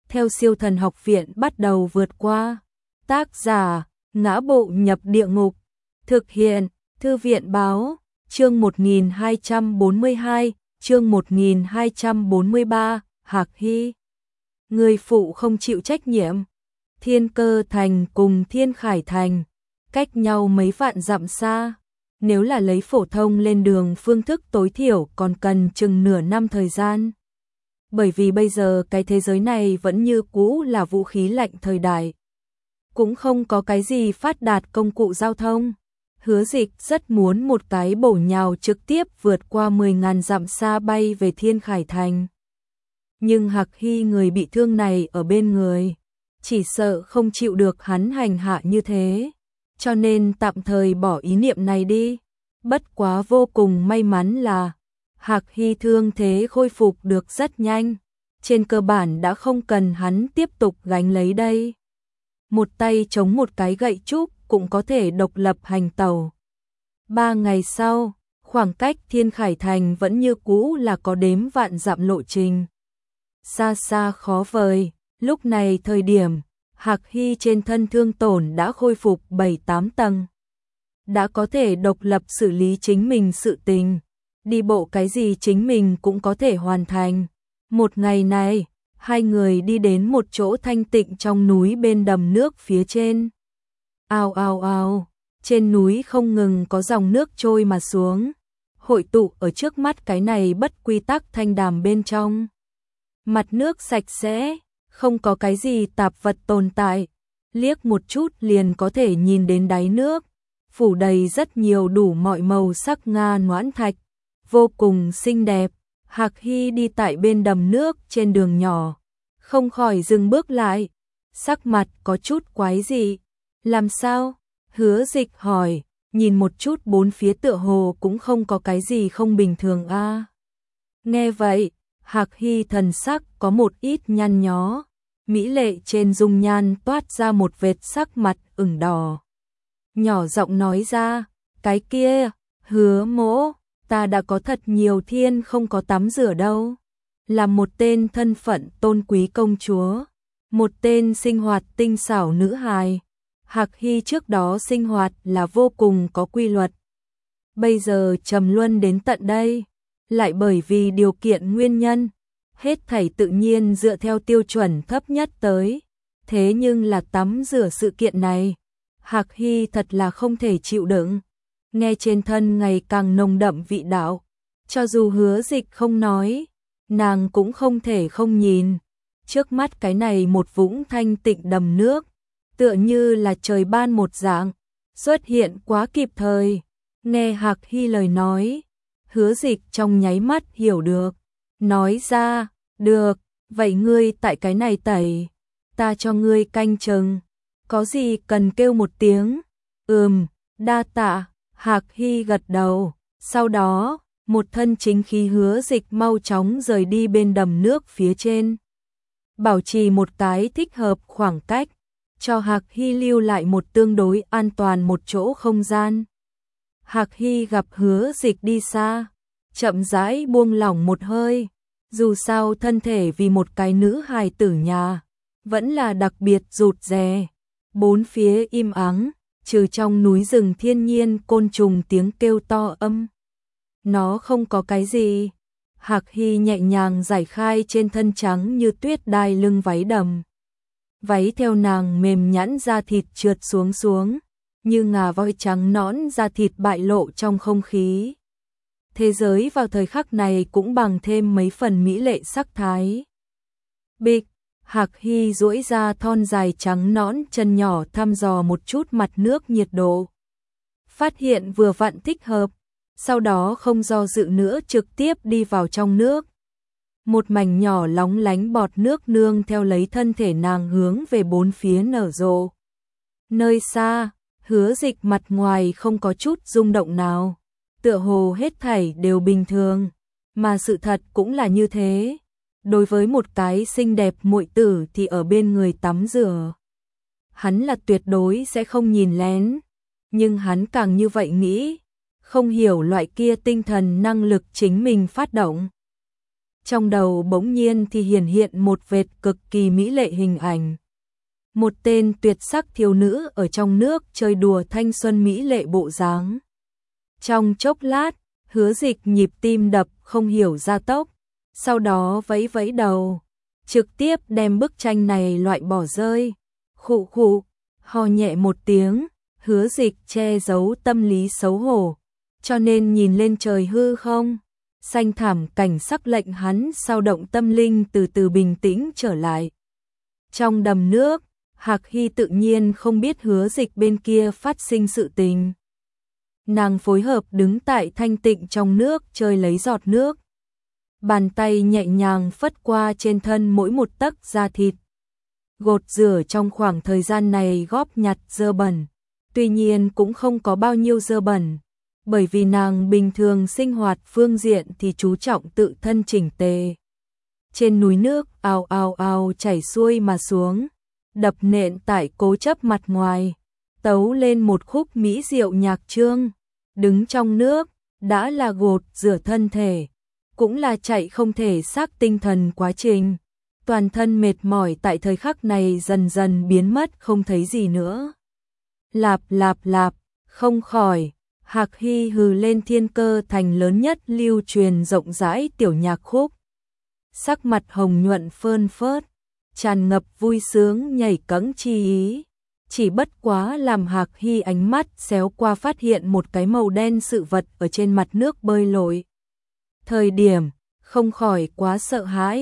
theo Siêu Thần Học Viện bắt đầu vượt qua. Tác giả: Ngã Bộ Nhập Địa Ngục. Thực hiện: Thư viện báo. Chương 1242, chương 1243, Hạc Hy. Người phụ không chịu trách nhiệm. Thiên Cơ Thành cùng Thiên Khải Thành cách nhau mấy vạn dặm xa. Nếu là lấy phổ thông lên đường phương thức tối thiểu còn cần chừng nửa năm thời gian. Bởi vì bây giờ cái thế giới này vẫn như cũ là vũ khí lạnh thời đại. Cũng không có cái gì phát đạt công cụ giao thông. Hứa Dịch rất muốn một cái bổ nhào trực tiếp vượt qua 10.000 dặm xa bay về Thiên Khải Thành. Nhưng Hạc Hy người bị thương này ở bên người, chỉ sợ không chịu được hắn hành hạ như thế, cho nên tạm thời bỏ ý niệm này đi. Bất quá vô cùng may mắn là Hạc Hy thương thế khôi phục được rất nhanh, trên cơ bản đã không cần hắn tiếp tục gánh lấy đây. Một tay chống một cái gậy trúc cũng có thể độc lập hành tẩu. 3 ngày sau, khoảng cách Thiên Khải Thành vẫn như cũ là có đếm vạn dặm lộ trình. Xa xa khó vời, lúc này thời điểm, Hạc Hy trên thân thương tổn đã khôi phục 7-8 tầng. Đã có thể độc lập xử lý chính mình sự tình, đi bộ cái gì chính mình cũng có thể hoàn thành. Một ngày này, hai người đi đến một chỗ thanh tịnh trong núi bên đầm nước phía trên. Ao ao ao, trên núi không ngừng có dòng nước trôi mà xuống, hội tụ ở trước mắt cái này bất quy tắc thanh đàm bên trong. Mặt nước sạch sẽ, không có cái gì tạp vật tồn tại, liếc một chút liền có thể nhìn đến đáy nước, phủ đầy rất nhiều đủ mọi màu sắc nga noãn thạch, vô cùng xinh đẹp. Hạc Hy đi tại bên đầm nước trên đường nhỏ, không khỏi dừng bước lại, sắc mặt có chút quái dị. Làm sao? Hứa Dịch hỏi, nhìn một chút bốn phía tựa hồ cũng không có cái gì không bình thường a. Nghe vậy, Hạc Hy thần sắc có một ít nhăn nhó, mỹ lệ trên dung nhan toát ra một vệt sắc mặt ửng đỏ. Nhỏ giọng nói ra, cái kia, Hứa mỗ, ta đã có thật nhiều thiên không có tắm rửa đâu. Là một tên thân phận tôn quý công chúa, một tên sinh hoạt tinh xảo nữ hài. Hạc Hy trước đó sinh hoạt là vô cùng có quy luật. Bây giờ trầm luân đến tận đây, lại bởi vì điều kiện nguyên nhân, hết thảy tự nhiên dựa theo tiêu chuẩn thấp nhất tới. Thế nhưng là tắm rửa sự kiện này, Hạc Hy thật là không thể chịu đựng. Nghe trên thân ngày càng nồng đậm vị đạo, cho dù Hứa Dịch không nói, nàng cũng không thể không nhìn. Trước mắt cái này một vũng thanh tịnh đầm nước, tựa như là trời ban một dạng, xuất hiện quá kịp thời. Nghe Hạc Hy lời nói, Hứa Dịch trong nháy mắt hiểu được, nói ra, được, vậy ngươi tại cái này tẩy, ta cho ngươi canh chừng, có gì cần kêu một tiếng. Đa tạ. Hạc Hy gật đầu, sau đó, một thân chính khí Hứa Dịch mau chóng rời đi bên đầm nước phía trên. Bảo trì một cái thích hợp khoảng cách, cho Hạc Hy lưu lại một tương đối an toàn một chỗ không gian. Hạc Hy gặp Hứa Dịch đi xa, chậm rãi buông lỏng một hơi, dù sao thân thể vì một cái nữ hài tử nhà, vẫn là đặc biệt rụt rè. Bốn phía im ắng, trừ trong núi rừng thiên nhiên côn trùng tiếng kêu to âm. Nó không có cái gì. Hạc Hy nhẹ nhàng giải khai trên thân trắng như tuyết đai lưng váy đầm. Váy theo nàng mềm nhẵn da thịt trượt xuống, như ngà voi trắng nõn da thịt bại lộ trong không khí. Thế giới vào thời khắc này cũng bằng thêm mấy phần mỹ lệ sắc thái. Bịch, Hạc Hy duỗi ra thon dài trắng nõn chân nhỏ thăm dò một chút mặt nước nhiệt độ. Phát hiện vừa vặn thích hợp, sau đó không do dự nữa trực tiếp đi vào trong nước. Một mảnh nhỏ lóng lánh bọt nước nương theo lấy thân thể nàng hướng về bốn phía nở rộ. Nơi xa, Hứa Dịch mặt ngoài không có chút rung động nào, tựa hồ hết thảy đều bình thường, mà sự thật cũng là như thế. Đối với một cái xinh đẹp muội tử thì ở bên người tắm rửa, hắn là tuyệt đối sẽ không nhìn lén, nhưng hắn càng như vậy nghĩ, không hiểu loại kia tinh thần năng lực chính mình phát động. Trong đầu bỗng nhiên thì hiển hiện một vệt cực kỳ mỹ lệ hình ảnh. Một tên tuyệt sắc thiếu nữ ở trong nước chơi đùa thanh xuân mỹ lệ bộ dáng. Trong chốc lát, Hứa Dịch nhịp tim đập không hiểu ra tốc, sau đó vẫy vẫy đầu, trực tiếp đem bức tranh này loại bỏ rơi. Khụ khụ, ho nhẹ một tiếng, Hứa Dịch che giấu tâm lý xấu hổ, cho nên nhìn lên trời hư không, xanh thẳm cảnh sắc lệnh hắn sao động tâm linh từ từ bình tĩnh trở lại. Trong đầm nước, Hạc Hy tự nhiên không biết Hứa Dịch bên kia phát sinh sự tình. Nàng phối hợp đứng tại thanh tịnh trong nước chơi lấy giọt nước. Bàn tay nhẹ nhàng phất qua trên thân mỗi một tấc da thịt. Gột rửa trong khoảng thời gian này góp nhặt dơ bẩn. Tuy nhiên cũng không có bao nhiêu dơ bẩn. Bởi vì nàng bình thường sinh hoạt phương diện thì chú trọng tự thân chỉnh tề. Trên núi nước ào ào ào chảy xuôi mà xuống. Đập nện tại cố chấp mặt ngoài. Tấu lên một khúc mỹ diệu nhạc chương. Đứng trong nước, đã là gột rửa thân thể, cũng là chạy không thể xác tinh thần quá trình. Toàn thân mệt mỏi tại thời khắc này dần dần biến mất không thấy gì nữa. Lạp lạp lạp, không khỏi, Hạc Hy hừ lên thiên cơ thành lớn nhất lưu truyền rộng rãi tiểu nhạc khúc. Sắc mặt hồng nhuận phơn phớt, tràn ngập vui sướng nhảy cẫng chi ý. Chỉ bất quá làm Hạc Hy ánh mắt xéo qua phát hiện một cái màu đen sự vật ở trên mặt nước bơi lội. Thời điểm, không khỏi quá sợ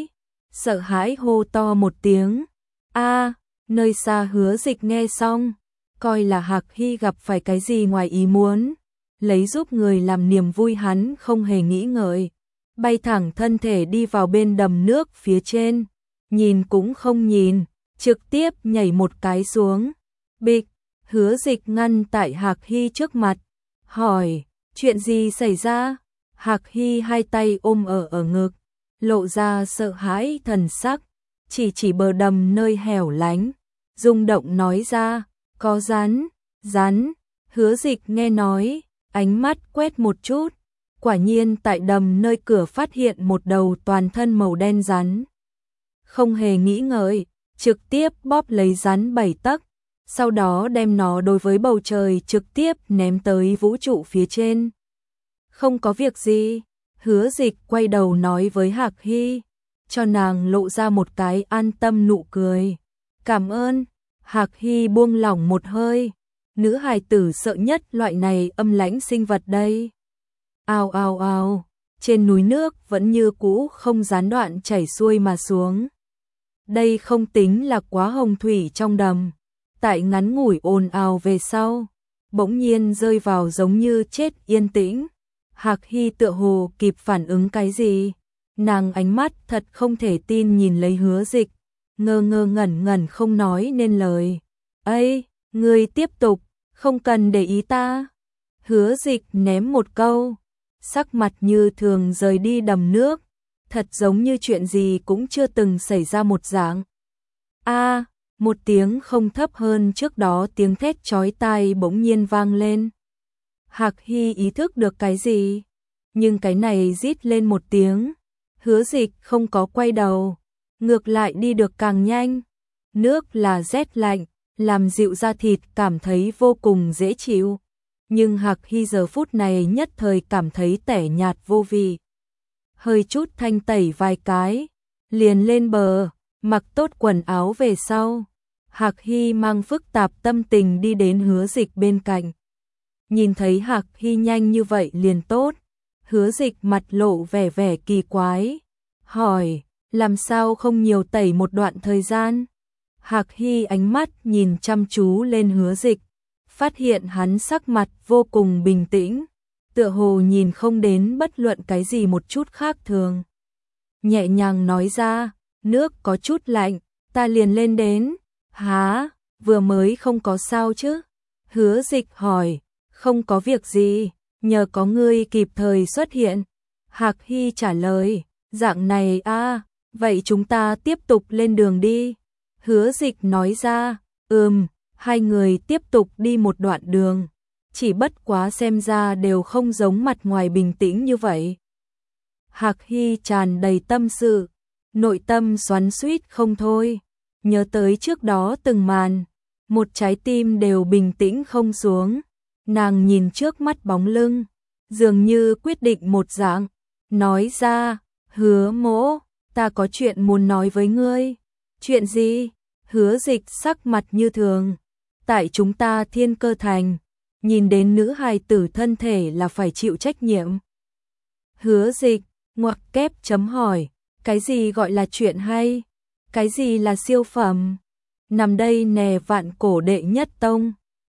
hãi hô to một tiếng. A, nơi xa Hứa Dịch nghe xong, coi là Hạc Hy gặp phải cái gì ngoài ý muốn. Lấy giúp người làm niềm vui hắn không hề nghĩ ngợi. Bay thẳng thân thể đi vào bên đầm nước phía trên. Nhìn cũng không nhìn, trực tiếp nhảy một cái xuống. Bịch, Hứa Dịch ngăn tại Hạc Hy trước mặt, hỏi, chuyện gì xảy ra? Hạc Hy hai tay ôm ở ngực, lộ ra sợ hãi thần sắc, chỉ bờ đầm nơi hẻo lánh, rung động nói ra, có rắn. Hứa Dịch nghe nói, ánh mắt quét một chút, quả nhiên tại đầm nơi cửa phát hiện một đầu toàn thân màu đen rắn. Không hề nghĩ ngợi, trực tiếp bóp lấy rắn 7 tấc. Sau đó đem nó đối với bầu trời trực tiếp ném tới vũ trụ phía trên. Không có việc gì, Hứa Dịch quay đầu nói với Hạc Hy, cho nàng lộ ra một cái an tâm nụ cười. Cảm ơn, Hạc Hy buông lỏng một hơi, nữ hài tử sợ nhất loại này âm lãnh sinh vật đây. Ào ào ào, trên núi nước vẫn như cũ không gián đoạn chảy xuôi mà xuống. Đây không tính là quá hồng thủy trong đầm. Tại ngắn ngủi ồn ào về sau, bỗng nhiên rơi vào giống như chết yên tĩnh. Hạc Hy tựa hồ kịp phản ứng cái gì, nàng ánh mắt thật không thể tin nhìn lấy Hứa Dịch, ngơ ngẩn không nói nên lời. Ây, ngươi tiếp tục, không cần để ý ta. Hứa Dịch ném một câu, sắc mặt như thường rời đi đầm nước, thật giống như chuyện gì cũng chưa từng xảy ra một dạng. A, một tiếng không thấp hơn trước đó tiếng thét chói tai bỗng nhiên vang lên. Hạc Hy ý thức được cái gì, nhưng cái này rít lên một tiếng, Hứa Dịch không có quay đầu, ngược lại đi được càng nhanh. Nước là rét lạnh, làm dịu da thịt cảm thấy vô cùng dễ chịu, nhưng Hạc Hy giờ phút này nhất thời cảm thấy tẻ nhạt vô vị. Hơi chút thanh tẩy vài cái, liền lên bờ, mặc tốt quần áo về sau. Hạc Hy mang phức tạp tâm tình đi đến Hứa Dịch bên cạnh. Nhìn thấy Hạc Hy nhanh như vậy liền tốt, Hứa Dịch mặt lộ vẻ kỳ quái, hỏi, làm sao không nhiều tẩy một đoạn thời gian? Hạc Hy ánh mắt nhìn chăm chú lên Hứa Dịch, phát hiện hắn sắc mặt vô cùng bình tĩnh, tựa hồ nhìn không đến bất luận cái gì một chút khác thường. Nhẹ nhàng nói ra, nước có chút lạnh, ta liền lên đến. Hả, vừa mới không có sao chứ? Hứa Dịch hỏi, không có việc gì, nhờ có ngươi kịp thời xuất hiện. Hạc Hy trả lời, dạng này a, vậy chúng ta tiếp tục lên đường đi. Hứa Dịch nói ra, hai người tiếp tục đi một đoạn đường, chỉ bất quá xem ra đều không giống mặt ngoài bình tĩnh như vậy. Hạc Hy tràn đầy tâm sự, nội tâm xoắn xuýt không thôi, nhớ tới trước đó từng màn, một trái tim đều bình tĩnh không xuống. Nàng nhìn trước mắt bóng lưng, dường như quyết định một dạng, nói ra, Hứa Mỗ, ta có chuyện muốn nói với ngươi. Chuyện gì? Hứa Dịch sắc mặt như thường. Tại chúng ta Thiên Cơ Thành, nhìn đến nữ hài tử thân thể là phải chịu trách nhiệm. Hứa Dịch, ngoặc kép chấm hỏi, cái gì gọi là chuyện hay? Cái gì là siêu phẩm? Nằm đây nè Vạn Cổ đệ nhất tông,